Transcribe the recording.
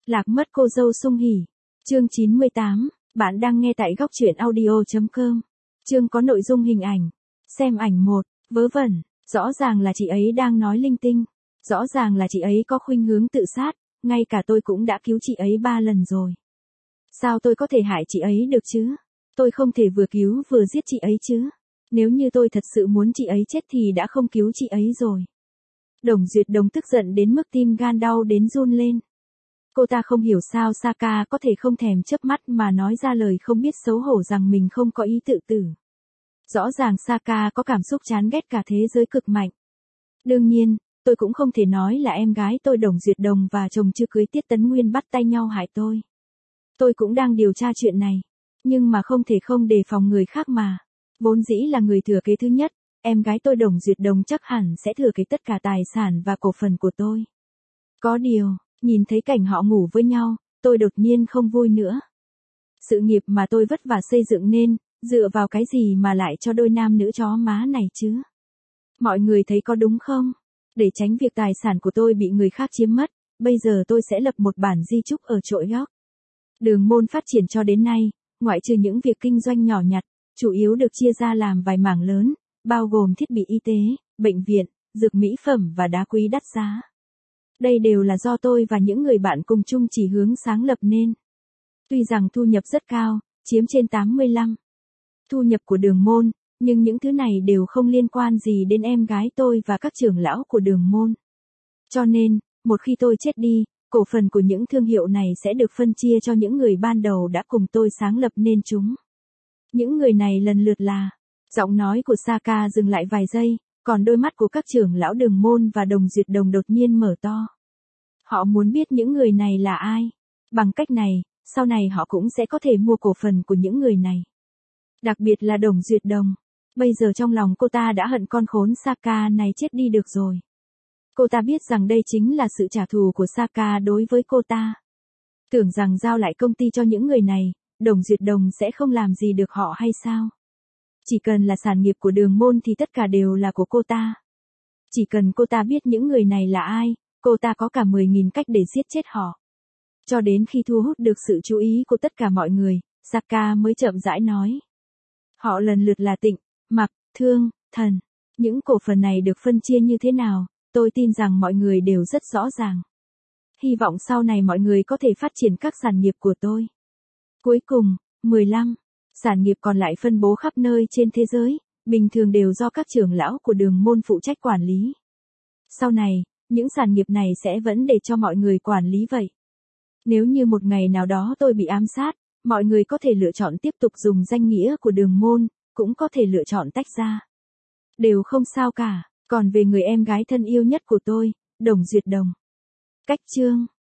Lạc mất cô dâu sung hỉ. Chương 98, bạn đang nghe tại góc truyện audio.com. Chương có nội dung hình ảnh. Xem ảnh 1, vớ vẩn, rõ ràng là chị ấy đang nói linh tinh. Rõ ràng là chị ấy có khuynh hướng tự sát, ngay cả tôi cũng đã cứu chị ấy 3 lần rồi. Sao tôi có thể hại chị ấy được chứ? Tôi không thể vừa cứu vừa giết chị ấy chứ. Nếu như tôi thật sự muốn chị ấy chết thì đã không cứu chị ấy rồi. Đồng Duyệt Đồng tức giận đến mức tim gan đau đến run lên. Cô ta không hiểu sao Saka có thể không thèm chớp mắt mà nói ra lời không biết xấu hổ rằng mình không có ý tự tử. Rõ ràng Saka có cảm xúc chán ghét cả thế giới cực mạnh. Đương nhiên, tôi cũng không thể nói là em gái tôi Đồng Duyệt Đồng và chồng chưa cưới Tiết Tấn Nguyên bắt tay nhau hại tôi. Tôi cũng đang điều tra chuyện này, nhưng mà không thể không đề phòng người khác mà. Vốn dĩ là người thừa kế thứ nhất, em gái tôi Đồng Duyệt Đồng chắc hẳn sẽ thừa kế tất cả tài sản và cổ phần của tôi. Có điều, nhìn thấy cảnh họ ngủ với nhau, tôi đột nhiên không vui nữa. Sự nghiệp mà tôi vất vả xây dựng nên, dựa vào cái gì mà lại cho đôi nam nữ chó má này chứ? Mọi người thấy có đúng không? Để tránh việc tài sản của tôi bị người khác chiếm mất, bây giờ tôi sẽ lập một bản di chúc ở chỗ York. Đường môn phát triển cho đến nay, ngoại trừ những việc kinh doanh nhỏ nhặt, chủ yếu được chia ra làm vài mảng lớn, bao gồm thiết bị y tế, bệnh viện, dược mỹ phẩm và đá quý đắt giá. Đây đều là do tôi và những người bạn cùng chung chỉ hướng sáng lập nên. Tuy rằng thu nhập rất cao, chiếm trên 85 thu nhập của đường môn, nhưng những thứ này đều không liên quan gì đến em gái tôi và các trưởng lão của đường môn. Cho nên, một khi tôi chết đi, cổ phần của những thương hiệu này sẽ được phân chia cho những người ban đầu đã cùng tôi sáng lập nên chúng. Những người này lần lượt là... Giọng nói của Saka dừng lại vài giây, còn đôi mắt của các trưởng lão đường môn và Đồng Duyệt Đồng đột nhiên mở to. Họ muốn biết những người này là ai. Bằng cách này, sau này họ cũng sẽ có thể mua cổ phần của những người này. Đặc biệt là Đồng Duyệt Đồng. Bây giờ trong lòng cô ta đã hận con khốn Saka này chết đi được rồi. Cô ta biết rằng đây chính là sự trả thù của Saka đối với cô ta. Tưởng rằng giao lại công ty cho những người này, Đồng Duyệt Đồng sẽ không làm gì được họ hay sao? Chỉ cần là sản nghiệp của đường môn thì tất cả đều là của cô ta. Chỉ cần cô ta biết những người này là ai, cô ta có cả 10.000 cách để giết chết họ. Cho đến khi thu hút được sự chú ý của tất cả mọi người, Saka mới chậm rãi nói. Họ lần lượt là Tịnh, Mặc, Thương, Thần. Những cổ phần này được phân chia như thế nào, tôi tin rằng mọi người đều rất rõ ràng. Hy vọng sau này mọi người có thể phát triển các sản nghiệp của tôi. Cuối cùng, 15. Sản nghiệp còn lại phân bố khắp nơi trên thế giới, bình thường đều do các trưởng lão của đường môn phụ trách quản lý. Sau này, những sản nghiệp này sẽ vẫn để cho mọi người quản lý vậy. Nếu như một ngày nào đó tôi bị ám sát, mọi người có thể lựa chọn tiếp tục dùng danh nghĩa của đường môn, cũng có thể lựa chọn tách ra. Đều không sao cả, còn về người em gái thân yêu nhất của tôi, Đồng Duyệt Đồng. Cách chương